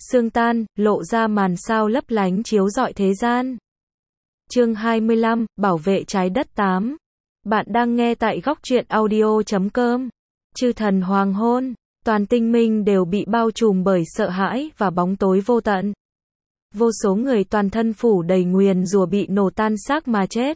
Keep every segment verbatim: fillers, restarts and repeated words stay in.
Sương tan, lộ ra màn sao lấp lánh chiếu rọi thế gian. Chương hai mươi lăm, Bảo vệ trái đất tám. Bạn đang nghe tại góc truyện audio chấm com. Chư thần hoàng hôn, toàn tinh minh đều bị bao trùm bởi sợ hãi và bóng tối vô tận. Vô số người toàn thân phủ đầy nguyền rủa bị nổ tan xác mà chết.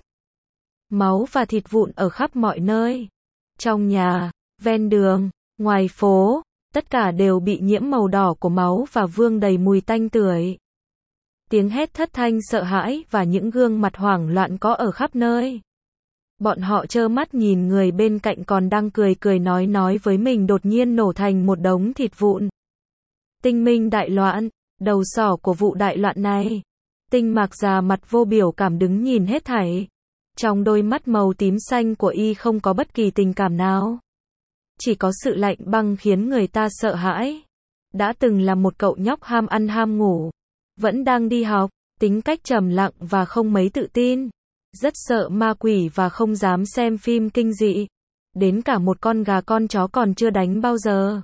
Máu và thịt vụn ở khắp mọi nơi. Trong nhà, ven đường, ngoài phố, tất cả đều bị nhiễm màu đỏ của máu và vương đầy mùi tanh tưởi. Tiếng hét thất thanh sợ hãi và những gương mặt hoảng loạn có ở khắp nơi. Bọn họ trơ mắt nhìn người bên cạnh còn đang cười cười nói nói với mình đột nhiên nổ thành một đống thịt vụn. Tinh minh đại loạn, đầu sỏ của vụ đại loạn này. Tinh Mạc già mặt vô biểu cảm đứng nhìn hết thảy. Trong đôi mắt màu tím xanh của y không có bất kỳ tình cảm nào. Chỉ có sự lạnh băng khiến người ta sợ hãi. Đã từng là một cậu nhóc ham ăn ham ngủ. Vẫn đang đi học, tính cách trầm lặng và không mấy tự tin. Rất sợ ma quỷ và không dám xem phim kinh dị. Đến cả một con gà con chó còn chưa đánh bao giờ.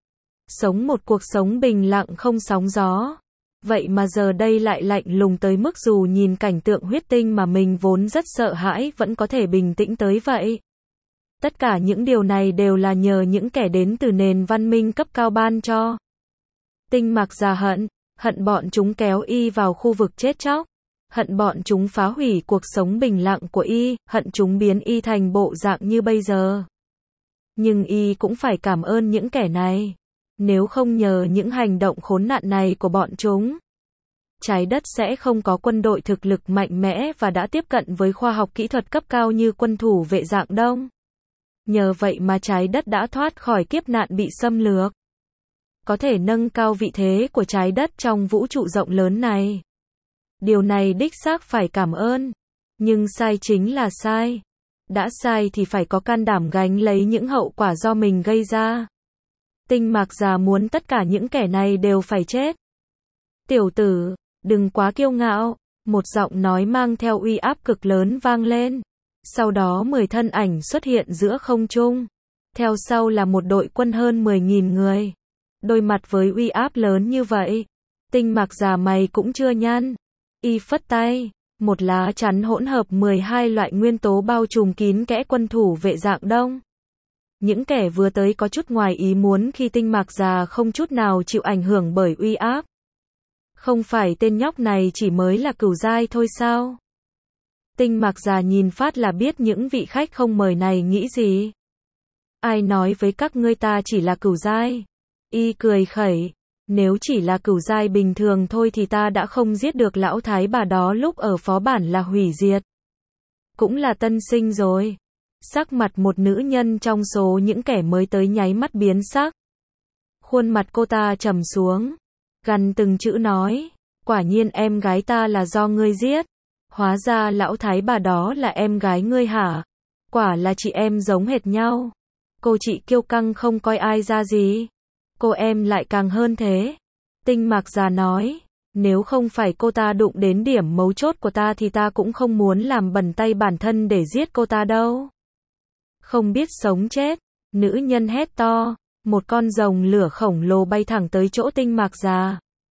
Sống một cuộc sống bình lặng không sóng gió. Vậy mà giờ đây lại lạnh lùng tới mức dù nhìn cảnh tượng huyết tinh mà mình vốn rất sợ hãi vẫn có thể bình tĩnh tới vậy. Tất cả những điều này đều là nhờ những kẻ đến từ nền văn minh cấp cao ban cho. Tinh Mạc già hận, hận bọn chúng kéo y vào khu vực chết chóc. Hận bọn chúng phá hủy cuộc sống bình lặng của y, hận chúng biến y thành bộ dạng như bây giờ. Nhưng y cũng phải cảm ơn những kẻ này. Nếu không nhờ những hành động khốn nạn này của bọn chúng, trái đất sẽ không có quân đội thực lực mạnh mẽ và đã tiếp cận với khoa học kỹ thuật cấp cao như quân thủ vệ Dạng Đông. Nhờ vậy mà trái đất đã thoát khỏi kiếp nạn bị xâm lược. Có thể nâng cao vị thế của trái đất trong vũ trụ rộng lớn này. Điều này đích xác phải cảm ơn. Nhưng sai chính là sai. Đã sai thì phải có can đảm gánh lấy những hậu quả do mình gây ra. Tinh Mạc già muốn tất cả những kẻ này đều phải chết. Tiểu tử, đừng quá kiêu ngạo. Một giọng nói mang theo uy áp cực lớn vang lên. Sau đó mười thân ảnh xuất hiện giữa không trung. Theo sau là một đội quân hơn mười nghìn người. Đôi mặt với uy áp lớn như vậy. Tinh Mạc già mày cũng chưa nhăn. Y phất tay. Một lá chắn hỗn hợp mười hai loại nguyên tố bao trùm kín kẽ quân thủ vệ Dạng Đông. Những kẻ vừa tới có chút ngoài ý muốn khi Tinh Mạc già không chút nào chịu ảnh hưởng bởi uy áp. Không phải tên nhóc này chỉ mới là cửu giai thôi sao? Tinh Mạc già nhìn phát là biết những vị khách không mời này nghĩ gì. Ai nói với các ngươi ta chỉ là cửu giai? Y cười khẩy. Nếu chỉ là cửu giai bình thường thôi thì ta đã không giết được lão thái bà đó lúc ở phó bản là hủy diệt. Cũng là tân sinh rồi. Sắc mặt một nữ nhân trong số những kẻ mới tới nháy mắt biến sắc. Khuôn mặt cô ta trầm xuống. Gằn từng chữ nói. Quả nhiên em gái ta là do ngươi giết. Hóa ra lão thái bà đó là em gái ngươi hả? Quả là chị em giống hệt nhau. Cô chị kiêu căng không coi ai ra gì. Cô em lại càng hơn thế. Tinh Mạc già nói. Nếu không phải cô ta đụng đến điểm mấu chốt của ta thì ta cũng không muốn làm bẩn tay bản thân để giết cô ta đâu. Không biết sống chết. Nữ nhân hét to. Một con rồng lửa khổng lồ bay thẳng tới chỗ Tinh Mạc già.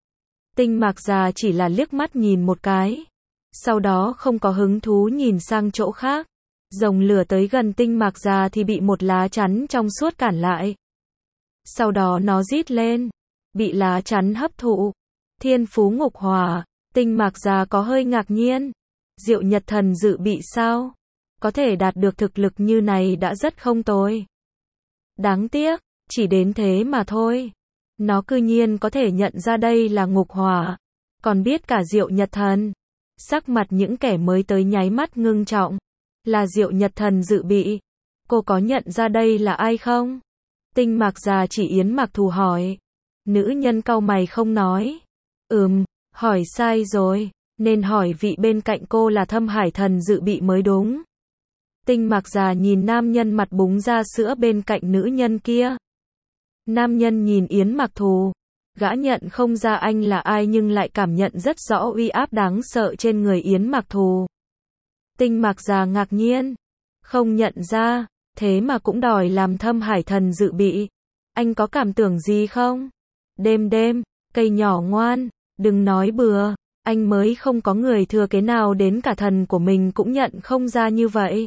Tinh Mạc già chỉ là liếc mắt nhìn một cái. Sau đó không có hứng thú nhìn sang chỗ khác. Rồng lửa tới gần Tinh Mạc già thì bị một lá chắn trong suốt cản lại. Sau đó nó rít lên. Bị lá chắn hấp thụ. Thiên phú ngục hỏa. Tinh Mạc già có hơi ngạc nhiên. Diệu Nhật thần dự bị sao? Có thể đạt được thực lực như này đã rất không tồi. Đáng tiếc, chỉ đến thế mà thôi. Nó cư nhiên có thể nhận ra đây là ngục hỏa. Còn biết cả Diệu Nhật thần. Sắc mặt những kẻ mới tới nháy mắt ngưng trọng. Là Diệu Nhật thần dự bị. Cô có nhận ra đây là ai không? Tinh Mạc già chỉ Yến Mạc Thù hỏi. Nữ nhân cau mày không nói. Ừm, hỏi sai rồi. Nên hỏi vị bên cạnh cô là Thâm Hải thần dự bị mới đúng. Tinh Mạc già nhìn nam nhân mặt búng ra sữa bên cạnh nữ nhân kia. Nam nhân nhìn Yến Mạc Thù. Gã nhận không ra anh là ai nhưng lại cảm nhận rất rõ uy áp đáng sợ trên người Yến Mạc Thù. Tinh Mạc già ngạc nhiên. Không nhận ra, thế mà cũng đòi làm Thâm Hải thần dự bị. Anh có cảm tưởng gì không? Đêm đêm, Cây nhỏ ngoan, đừng nói bừa, anh mới không có người thừa kế nào đến cả thần của mình cũng nhận không ra như vậy.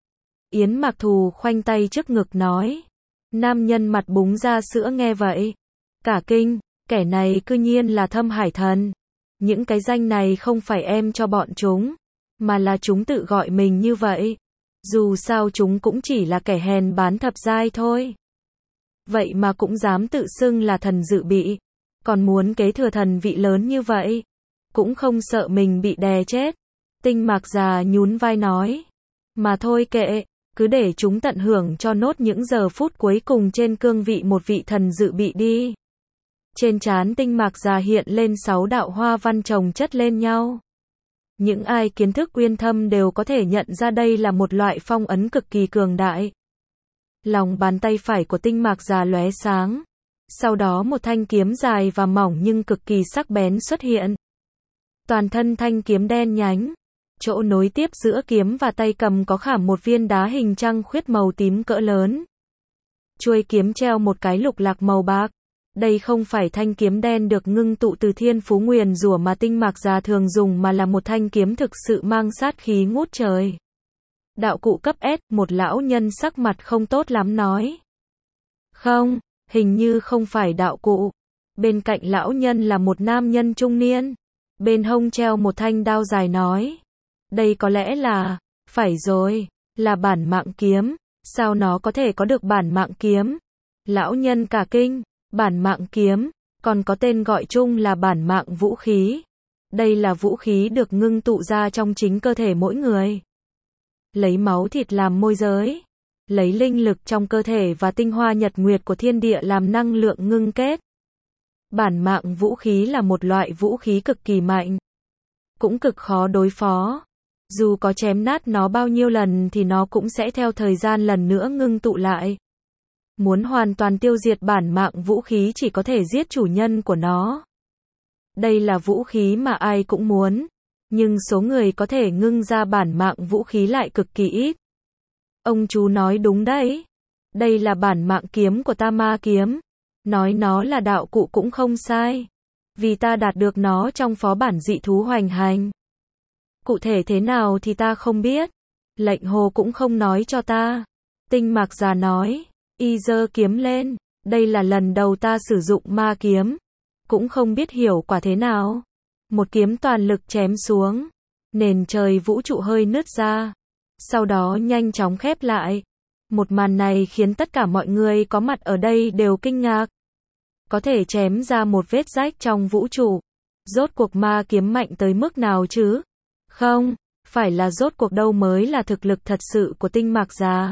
Yến Mặc Thù khoanh tay trước ngực nói. Nam nhân mặt búng ra sữa nghe vậy. Cả kinh, kẻ này cư nhiên là Thâm Hải Thần. Những cái danh này không phải em cho bọn chúng, mà là chúng tự gọi mình như vậy. Dù sao chúng cũng chỉ là kẻ hèn bán thập giai thôi. Vậy mà cũng dám tự xưng là thần dự bị, còn muốn kế thừa thần vị lớn như vậy, cũng không sợ mình bị đè chết. Tinh Mạc già nhún vai nói, mà thôi kệ, cứ để chúng tận hưởng cho nốt những giờ phút cuối cùng trên cương vị một vị thần dự bị đi. Trên trán Tinh Mạc già hiện lên sáu đạo hoa văn chồng chất lên nhau. Những ai kiến thức uyên thâm đều có thể nhận ra đây là một loại phong ấn cực kỳ cường đại. Lòng bàn tay phải của Tinh Mạc già lóe sáng. Sau đó một thanh kiếm dài và mỏng nhưng cực kỳ sắc bén xuất hiện. Toàn thân thanh kiếm đen nhánh. Chỗ nối tiếp giữa kiếm và tay cầm có khảm một viên đá hình trăng khuyết màu tím cỡ lớn. Chuôi kiếm treo một cái lục lạc màu bạc. Đây không phải thanh kiếm đen được ngưng tụ từ thiên phú nguyền rủa mà Tinh Mạc già thường dùng mà là một thanh kiếm thực sự mang sát khí ngút trời. Đạo cụ cấp S, một lão nhân sắc mặt không tốt lắm nói. Không, hình như không phải đạo cụ. Bên cạnh lão nhân là một nam nhân trung niên. Bên hông treo một thanh đao dài nói. Đây có lẽ là, phải rồi, là bản mạng kiếm. Sao nó có thể có được bản mạng kiếm? Lão nhân cả kinh. Bản mạng kiếm, còn có tên gọi chung là bản mạng vũ khí. Đây là vũ khí được ngưng tụ ra trong chính cơ thể mỗi người. Lấy máu thịt làm môi giới. Lấy linh lực trong cơ thể và tinh hoa nhật nguyệt của thiên địa làm năng lượng ngưng kết. Bản mạng vũ khí là một loại vũ khí cực kỳ mạnh. Cũng cực khó đối phó. Dù có chém nát nó bao nhiêu lần thì nó cũng sẽ theo thời gian lần nữa ngưng tụ lại. Muốn hoàn toàn tiêu diệt bản mạng vũ khí chỉ có thể giết chủ nhân của nó. Đây là vũ khí mà ai cũng muốn. Nhưng số người có thể ngưng ra bản mạng vũ khí lại cực kỳ ít. Ông chú nói đúng đấy. Đây là bản mạng kiếm của ta ma kiếm. Nói nó là đạo cụ cũng không sai. Vì ta đạt được nó trong phó bản dị thú hoành hành. Cụ thể thế nào thì ta không biết. Lệnh hồ cũng không nói cho ta. Tinh Mạc già nói. Y giơ kiếm lên. Đây là lần đầu ta sử dụng ma kiếm. Cũng không biết hiểu quả thế nào. Một kiếm toàn lực chém xuống. Nền trời vũ trụ hơi nứt ra. Sau đó nhanh chóng khép lại. Một màn này khiến tất cả mọi người có mặt ở đây đều kinh ngạc. Có thể chém ra một vết rách trong vũ trụ. Rốt cuộc ma kiếm mạnh tới mức nào chứ? Không, phải là rốt cuộc đâu mới là thực lực thật sự của Tinh Mạc già.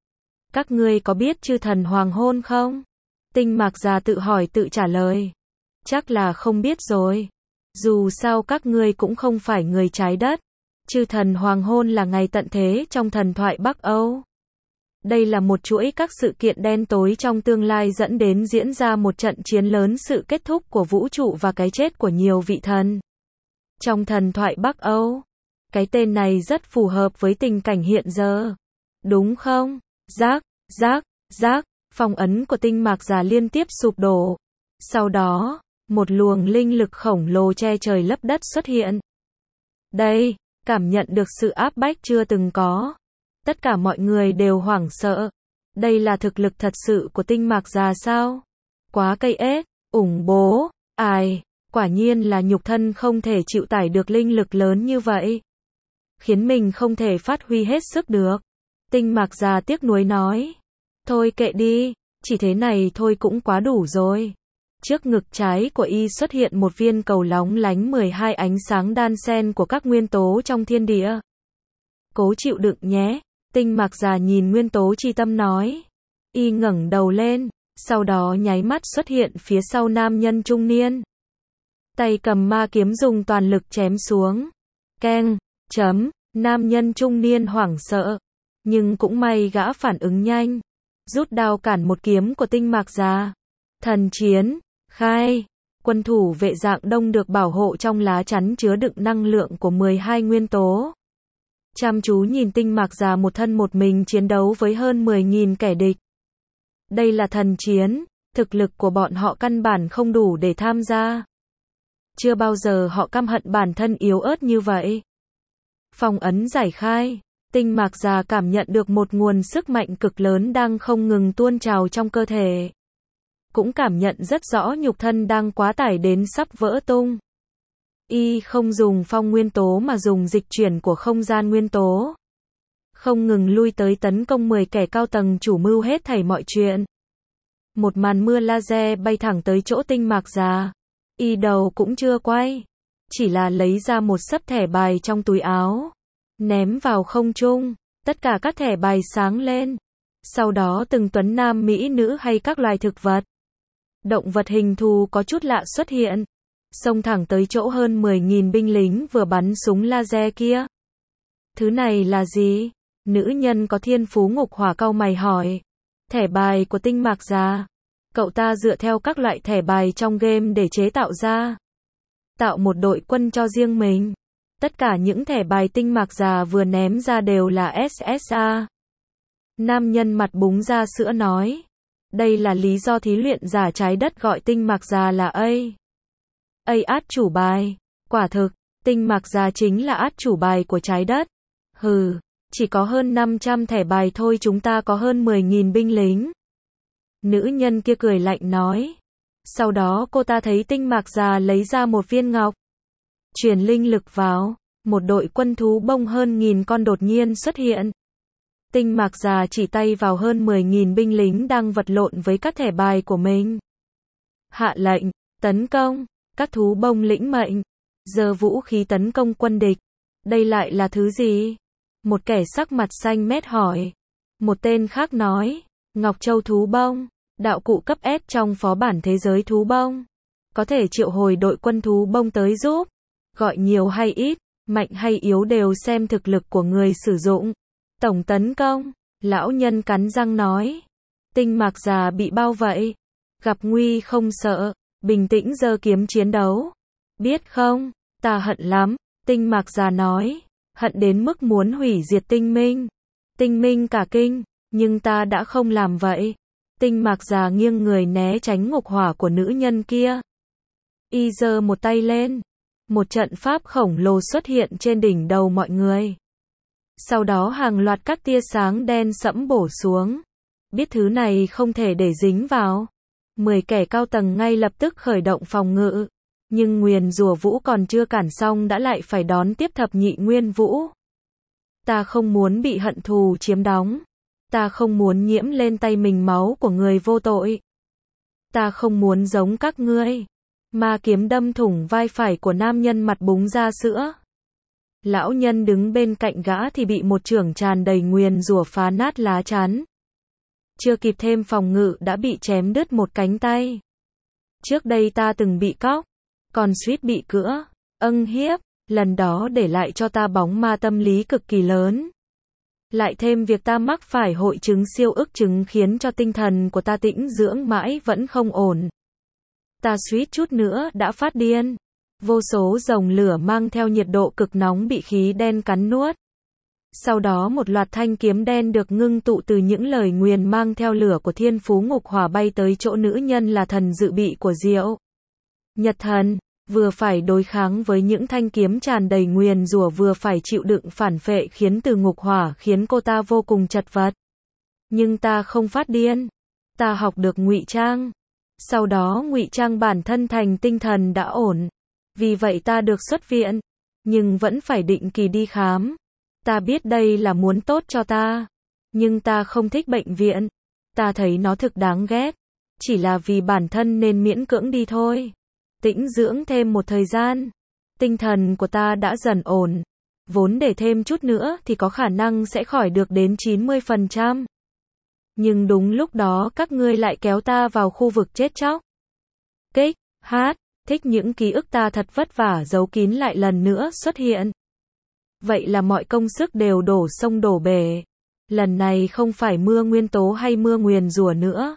Các ngươi có biết chư thần hoàng hôn không? Tinh Mạc già tự hỏi tự trả lời. Chắc là không biết rồi. Dù sao các ngươi cũng không phải người trái đất. Chư thần hoàng hôn là ngày tận thế trong thần thoại Bắc Âu. Đây là một chuỗi các sự kiện đen tối trong tương lai dẫn đến diễn ra một trận chiến lớn, sự kết thúc của vũ trụ và cái chết của nhiều vị thần. Trong thần thoại Bắc Âu, cái tên này rất phù hợp với tình cảnh hiện giờ. Đúng không? Rác, rác, rác, phong ấn của Tinh Mạc già liên tiếp sụp đổ. Sau đó, một luồng linh lực khổng lồ che trời lấp đất xuất hiện. Đây, cảm nhận được sự áp bách chưa từng có. Tất cả mọi người đều hoảng sợ. Đây là thực lực thật sự của Tinh Mạc già sao? Quá cây ếch, ủng bố, ai, quả nhiên là nhục thân không thể chịu tải được linh lực lớn như vậy. Khiến mình không thể phát huy hết sức được. Tinh Mạc già tiếc nuối nói. Thôi kệ đi, chỉ thế này thôi cũng quá đủ rồi. Trước ngực trái của y xuất hiện một viên cầu lóng lánh mười hai ánh sáng đan xen của các nguyên tố trong thiên địa. Cố chịu đựng nhé. Tinh Mạc già nhìn nguyên tố chi tâm nói. Y ngẩng đầu lên, sau đó nháy mắt xuất hiện phía sau nam nhân trung niên. Tay cầm ma kiếm dùng toàn lực chém xuống. Keng, chấm, nam nhân trung niên hoảng sợ. Nhưng cũng may gã phản ứng nhanh. Rút đao cản một kiếm của Tinh Mạc già. Thần chiến, khai. Quân thủ vệ dạng đông được bảo hộ trong lá chắn chứa đựng năng lượng của mười hai nguyên tố. Chăm chú nhìn Tinh Mạc già một thân một mình chiến đấu với hơn mười nghìn kẻ địch. Đây là thần chiến, Thực lực của bọn họ căn bản không đủ để tham gia. Chưa bao giờ họ căm hận bản thân yếu ớt như vậy. Phong ấn giải khai. Tinh Mạc Già cảm nhận được một nguồn sức mạnh cực lớn đang không ngừng tuôn trào trong cơ thể. Cũng cảm nhận rất rõ nhục thân đang quá tải đến sắp vỡ tung. Y không dùng phong nguyên tố mà dùng dịch chuyển của không gian nguyên tố. Không ngừng lui tới tấn công mười kẻ cao tầng chủ mưu hết thảy mọi chuyện. Một màn mưa laser bay thẳng tới chỗ Tinh Mạc Già. Y đầu cũng chưa quay. Chỉ là lấy ra một xấp thẻ bài trong túi áo. Ném vào không trung. Tất cả các thẻ bài sáng lên. Sau đó từng tuấn nam mỹ nữ hay các loài thực vật. Động vật hình thù có chút lạ xuất hiện. Xông thẳng tới chỗ hơn mười nghìn binh lính vừa bắn súng laser kia. Thứ này là gì? Nữ nhân có thiên phú ngục hỏa cau mày hỏi. Thẻ bài của Tinh Mạc Già. Cậu ta dựa theo các loại thẻ bài trong game để chế tạo ra. Tạo một đội quân cho riêng mình. Tất cả những thẻ bài Tinh Mạc Già vừa ném ra đều là ét ét a. Nam nhân mặt búng ra sữa nói. Đây là lý do thí luyện giả trái đất gọi Tinh Mạc Già là A. A át chủ bài. Quả thực, Tinh Mạc Già chính là át chủ bài của trái đất. Hừ, chỉ có hơn năm trăm thẻ bài thôi, chúng ta có hơn mười nghìn binh lính. Nữ nhân kia cười lạnh nói. Sau đó cô ta thấy Tinh Mạc Già lấy ra một viên ngọc. Truyền linh lực vào. Một đội quân thú bông hơn nghìn con đột nhiên xuất hiện. Tinh Mạc Già chỉ tay vào hơn mười nghìn binh lính đang vật lộn với các thẻ bài của mình. Hạ lệnh, tấn công. Các thú bông lĩnh mệnh. Giơ vũ khí tấn công quân địch. Đây lại là thứ gì? Một kẻ sắc mặt xanh mét hỏi. Một tên khác nói. Ngọc Châu thú bông. Đạo cụ cấp S trong phó bản thế giới thú bông. Có thể triệu hồi đội quân thú bông tới giúp. Gọi nhiều hay ít, mạnh hay yếu đều xem thực lực của người sử dụng. Tổng tấn công. Lão nhân cắn răng nói. Tinh Mạc Già bị bao vây. Gặp nguy không sợ. Bình tĩnh giơ kiếm chiến đấu. Biết không, ta hận lắm. Tinh Mạc Già nói. Hận đến mức muốn hủy diệt Tinh Minh. Tinh Minh cả kinh. Nhưng ta đã không làm vậy. Tinh Mạc Già nghiêng người né tránh ngục hỏa của nữ nhân kia. Y giơ một tay lên. Một trận pháp khổng lồ xuất hiện trên đỉnh đầu mọi người. Sau đó hàng loạt các tia sáng đen sẫm bổ xuống. Biết thứ này không thể để dính vào. Mười kẻ cao tầng ngay lập tức khởi động phòng ngự. Nhưng nguyền rủa vũ còn chưa cản xong đã lại phải đón tiếp thập nhị nguyên vũ. Ta không muốn bị hận thù chiếm đóng. Ta không muốn nhiễm lên tay mình máu của người vô tội. Ta không muốn giống các ngươi. Ma kiếm đâm thủng vai phải của nam nhân mặt búng ra sữa. Lão nhân đứng bên cạnh gã thì bị một chưởng tràn đầy nguyền rủa phá nát lá chắn. Chưa kịp thêm phòng ngự đã bị chém đứt một cánh tay. Trước đây ta từng bị cóc, còn suýt bị cữa, âng hiếp, lần đó để lại cho ta bóng ma tâm lý cực kỳ lớn. Lại thêm việc ta mắc phải hội chứng siêu ức chứng khiến cho tinh thần của ta tĩnh dưỡng mãi vẫn không ổn. Ta suýt chút nữa đã phát điên. Vô số dòng lửa mang theo nhiệt độ cực nóng bị khí đen cắn nuốt. Sau đó một loạt thanh kiếm đen được ngưng tụ từ những lời nguyền mang theo lửa của thiên phú ngục hỏa bay tới chỗ nữ nhân là thần dự bị của Diệu Nhật Thần, vừa phải đối kháng với những thanh kiếm tràn đầy nguyền rủa, vừa phải chịu đựng phản phệ khiến từ ngục hỏa khiến cô ta vô cùng chật vật. Nhưng ta không phát điên. Ta học được ngụy trang. Sau đó ngụy trang bản thân thành tinh thần đã ổn. Vì vậy ta được xuất viện. Nhưng vẫn phải định kỳ đi khám. Ta biết đây là muốn tốt cho ta. Nhưng ta không thích bệnh viện. Ta thấy nó thực đáng ghét. Chỉ là vì bản thân nên miễn cưỡng đi thôi. Tĩnh dưỡng thêm một thời gian. Tinh thần của ta đã dần ổn. Vốn để thêm chút nữa thì có khả năng sẽ khỏi được đến chín mươi phần trăm. Nhưng đúng lúc đó các ngươi lại kéo ta vào khu vực chết chóc. Kích, hát, thích những ký ức ta thật vất vả giấu kín lại lần nữa xuất hiện. Vậy là mọi công sức đều đổ sông đổ bể. Lần này không phải mưa nguyên tố hay mưa nguyền rủa nữa.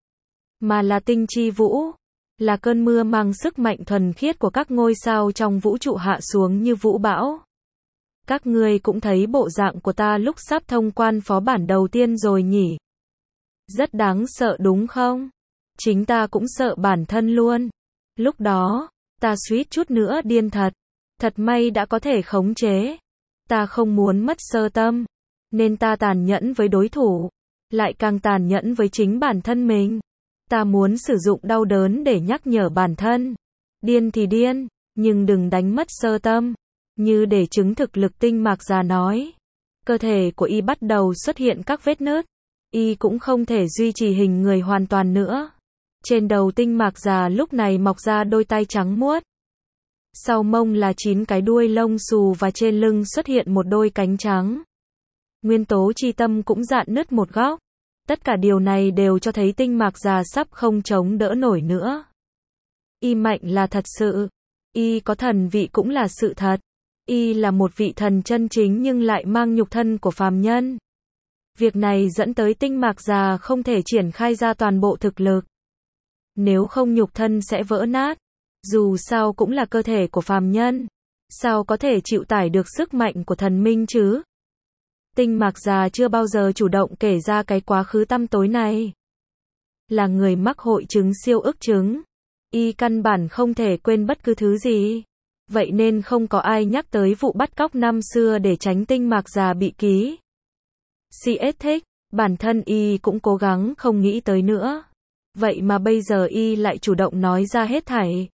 Mà là tinh chi vũ. Là cơn mưa mang sức mạnh thuần khiết của các ngôi sao trong vũ trụ hạ xuống như vũ bão. Các ngươi cũng thấy bộ dạng của ta lúc sắp thông quan phó bản đầu tiên rồi nhỉ? Rất đáng sợ đúng không? Chính ta cũng sợ bản thân luôn. Lúc đó, ta suýt chút nữa điên thật. Thật may đã có thể khống chế. Ta không muốn mất sơ tâm, nên ta tàn nhẫn với đối thủ, lại càng tàn nhẫn với chính bản thân mình. Ta muốn sử dụng đau đớn để nhắc nhở bản thân. Điên thì điên, nhưng đừng đánh mất sơ tâm. Như để chứng thực lực Tinh Mạc Già nói. Cơ thể của y bắt đầu xuất hiện các vết nứt. Y cũng không thể duy trì hình người hoàn toàn nữa. Trên đầu Tinh Mạc Già lúc này mọc ra đôi tay trắng muốt. Sau mông là chín cái đuôi lông xù và trên lưng xuất hiện một đôi cánh trắng. Nguyên tố chi tâm cũng rạn nứt một góc. Tất cả điều này đều cho thấy Tinh Mạc Già sắp không chống đỡ nổi nữa. Y mạnh là thật sự. Y có thần vị cũng là sự thật. Y là một vị thần chân chính nhưng lại mang nhục thân của phàm nhân. Việc này dẫn tới Tinh Mạc Già không thể triển khai ra toàn bộ thực lực. Nếu không nhục thân sẽ vỡ nát. Dù sao cũng là cơ thể của phàm nhân. Sao có thể chịu tải được sức mạnh của thần minh chứ? Tinh Mạc Già chưa bao giờ chủ động kể ra cái quá khứ tăm tối này. Là người mắc hội chứng siêu ức chứng. Y căn bản không thể quên bất cứ thứ gì. Vậy nên không có ai nhắc tới vụ bắt cóc năm xưa để tránh Tinh Mạc Già bị ký. xê ét thích, bản thân Y cũng cố gắng không nghĩ tới nữa. Vậy mà bây giờ Y lại chủ động nói ra hết thảy.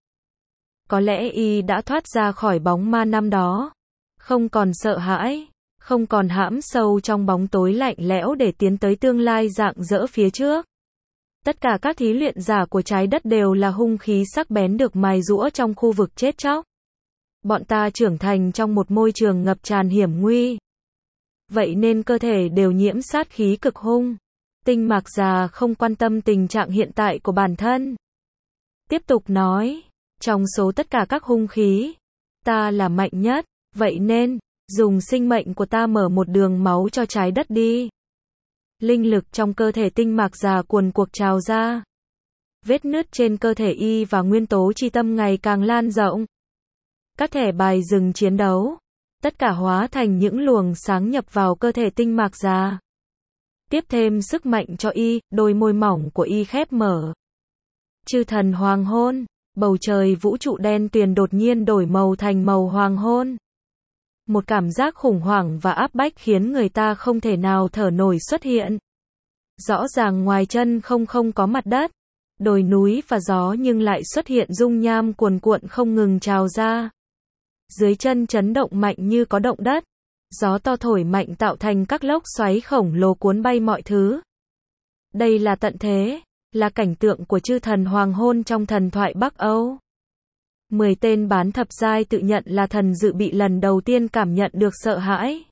Có lẽ Y đã thoát ra khỏi bóng ma năm đó. Không còn sợ hãi, không còn hãm sâu trong bóng tối lạnh lẽo để tiến tới tương lai rạng rỡ phía trước. Tất cả các thí luyện giả của trái đất đều là hung khí sắc bén được mài giũa trong khu vực chết chóc. Bọn ta trưởng thành trong một môi trường ngập tràn hiểm nguy. Vậy nên cơ thể đều nhiễm sát khí cực hung. Tinh Mạc Già không quan tâm tình trạng hiện tại của bản thân. Tiếp tục nói, trong số tất cả các hung khí, ta là mạnh nhất, vậy nên, dùng sinh mệnh của ta mở một đường máu cho trái đất đi. Linh lực trong cơ thể Tinh Mạc Già cuồn cuộn trào ra. Vết nứt trên cơ thể Y và nguyên tố chi tâm ngày càng lan rộng. Các thẻ bài dừng chiến đấu, tất cả hóa thành những luồng sáng nhập vào cơ thể Tinh Mạc Già. Tiếp thêm sức mạnh cho Y, đôi môi mỏng của Y khép mở. Chư thần hoàng hôn, bầu trời vũ trụ đen tuyền đột nhiên đổi màu thành màu hoàng hôn. Một cảm giác khủng hoảng và áp bách khiến người ta không thể nào thở nổi xuất hiện. Rõ ràng ngoài chân không không có mặt đất, đồi núi và gió nhưng lại xuất hiện dung nham cuồn cuộn không ngừng trào ra. Dưới chân chấn động mạnh như có động đất. Gió to thổi mạnh tạo thành các lốc xoáy khổng lồ cuốn bay mọi thứ. Đây là tận thế, là cảnh tượng của chư thần hoàng hôn trong thần thoại Bắc Âu. Mười tên bán thập giai tự nhận là thần dự bị lần đầu tiên cảm nhận được sợ hãi.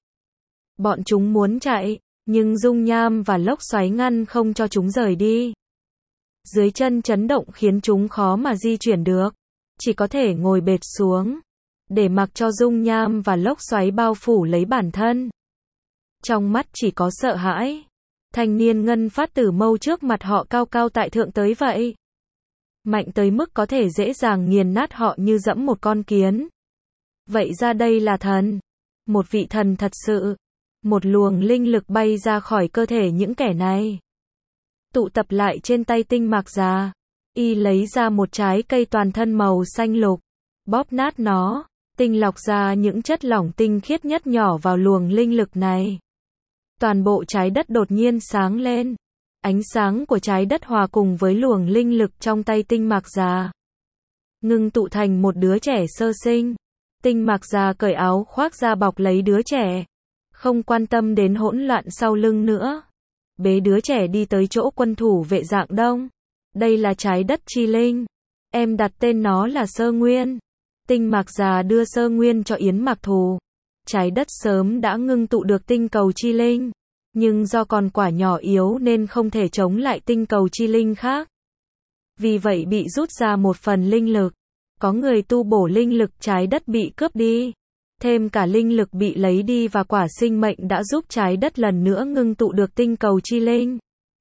Bọn chúng muốn chạy, nhưng dung nham và lốc xoáy ngăn không cho chúng rời đi. Dưới chân chấn động khiến chúng khó mà di chuyển được, chỉ có thể ngồi bệt xuống, để mặc cho dung nham và lốc xoáy bao phủ lấy bản thân. Trong mắt chỉ có sợ hãi. Thanh niên ngân phát tử mâu trước mặt họ cao cao tại thượng tới vậy. Mạnh tới mức có thể dễ dàng nghiền nát họ như dẫm một con kiến. Vậy ra đây là thần. Một vị thần thật sự. Một luồng linh lực bay ra khỏi cơ thể những kẻ này. Tụ tập lại trên tay Tinh Mạc Già. Y lấy ra một trái cây toàn thân màu xanh lục. Bóp nát nó. Tinh lọc ra những chất lỏng tinh khiết nhất nhỏ vào luồng linh lực này. Toàn bộ trái đất đột nhiên sáng lên. Ánh sáng của trái đất hòa cùng với luồng linh lực trong tay Tinh Mạc Già. Ngưng tụ thành một đứa trẻ sơ sinh. Tinh Mạc Già cởi áo khoác ra bọc lấy đứa trẻ. Không quan tâm đến hỗn loạn sau lưng nữa. Bế đứa trẻ đi tới chỗ quân thủ vệ dạng đông. Đây là trái đất chi linh. Em đặt tên nó là Sơ Nguyên. Tinh Mạc Già đưa Sơ Nguyên cho Yến Mạc Thù. Trái đất sớm đã ngưng tụ được tinh cầu chi linh. Nhưng do còn quả nhỏ yếu nên không thể chống lại tinh cầu chi linh khác. Vì vậy bị rút ra một phần linh lực. Có người tu bổ linh lực trái đất bị cướp đi. Thêm cả linh lực bị lấy đi và quả sinh mệnh đã giúp trái đất lần nữa ngưng tụ được tinh cầu chi linh.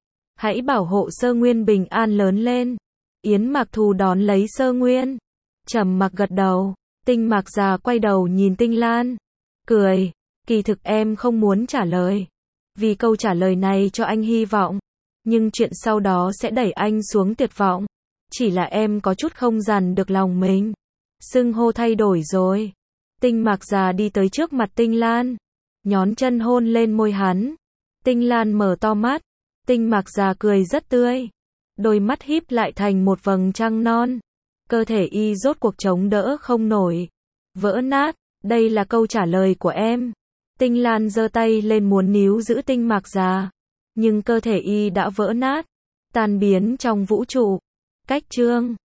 Hãy bảo hộ Sơ Nguyên bình an lớn lên. Yến Mạc Thù đón lấy Sơ Nguyên. Trầm mặc gật đầu. Tinh Mạc Già quay đầu nhìn Tinh Lan. Cười. Kỳ thực em không muốn trả lời. Vì câu trả lời này cho anh hy vọng. nhưng chuyện sau đó sẽ đẩy anh xuống tuyệt vọng. Chỉ là em có chút không dằn được lòng mình. Xưng hô thay đổi rồi. Tinh Mạc Già đi tới trước mặt Tinh Lan, nhón chân hôn lên môi hắn. Tinh Lan mở to mắt, Tinh Mạc Già cười rất tươi, đôi mắt híp lại thành một vầng trăng non. Cơ thể y rốt cuộc chống đỡ không nổi, vỡ nát. Đây là câu trả lời của em. Tinh Lan giơ tay lên muốn níu giữ Tinh Mạc Già, nhưng cơ thể y đã vỡ nát, tan biến trong vũ trụ. Cách chương